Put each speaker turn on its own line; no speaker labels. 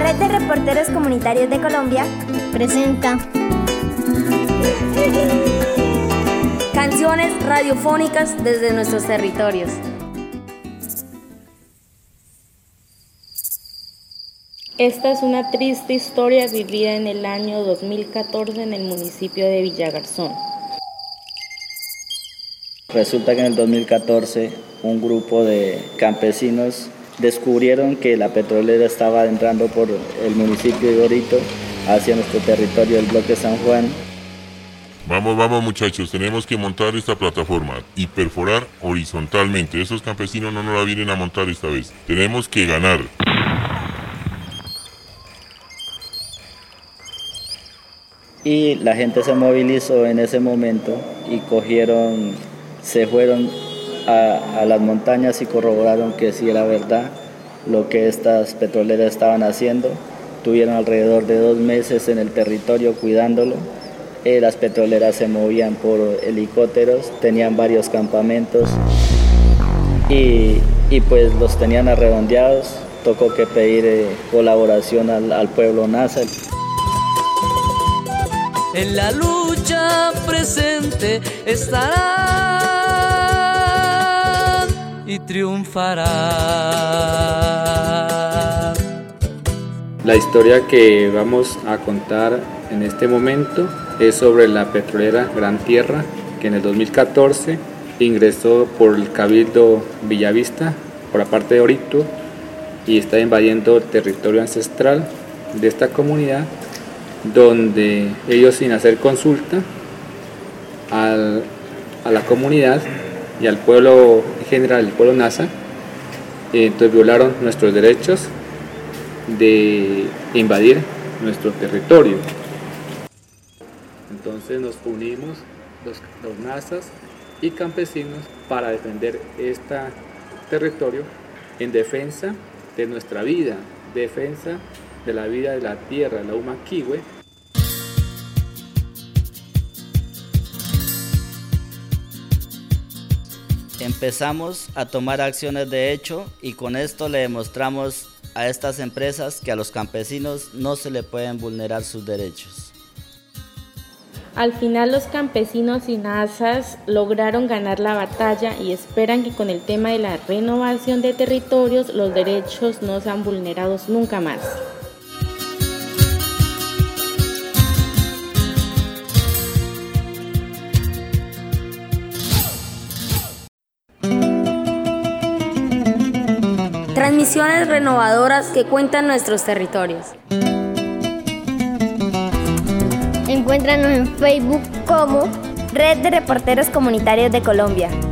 Red de Reporteros Comunitarios de Colombia presenta canciones radiofónicas desde nuestros territorios.
Esta es una triste historia vivida en el año 2014 en el municipio de Villagarzón.
Resulta que en el 2014 un grupo de campesinos descubrieron que la petrolera estaba entrando por el municipio de Orito hacia nuestro territorio del bloque San Juan.
Vamos muchachos, tenemos que montar esta plataforma y perforar horizontalmente. Esos campesinos no nos la vienen a montar esta vez. Tenemos que ganar.
Y la gente se movilizó en ese momento y se fueron a las montañas y corroboraron que sí era verdad lo que estas petroleras estaban haciendo. Tuvieron alrededor de 2 meses en el territorio cuidándolo. Las petroleras se movían por helicópteros, tenían varios campamentos y pues los tenían arredondeados. Tocó que pedir colaboración al pueblo Nasa.
En la lucha presente estarán y triunfarán.
La historia que vamos a contar en este momento es sobre la petrolera Gran Tierra, que en el 2014 ingresó por el Cabildo Villavista, por la parte de Orito, y está invadiendo el territorio ancestral de esta comunidad, donde ellos, sin hacer consulta a la comunidad y al pueblo en general, el pueblo Nasa, entonces violaron nuestros derechos de invadir nuestro territorio. Entonces nos unimos los Nasas y campesinos para defender este territorio en defensa de nuestra vida, defensa de la vida de la tierra, la Humaquihue.
Empezamos a tomar acciones de hecho y con esto le demostramos a estas empresas que a los campesinos no se le pueden vulnerar sus derechos.
Al final los campesinos y Nasas lograron ganar la batalla y esperan que con el tema de la renovación de territorios los derechos no sean vulnerados nunca más.
Transmisiones renovadoras que cuentan nuestros territorios. Encuéntranos en Facebook como Red de Reporteros Comunitarios de Colombia.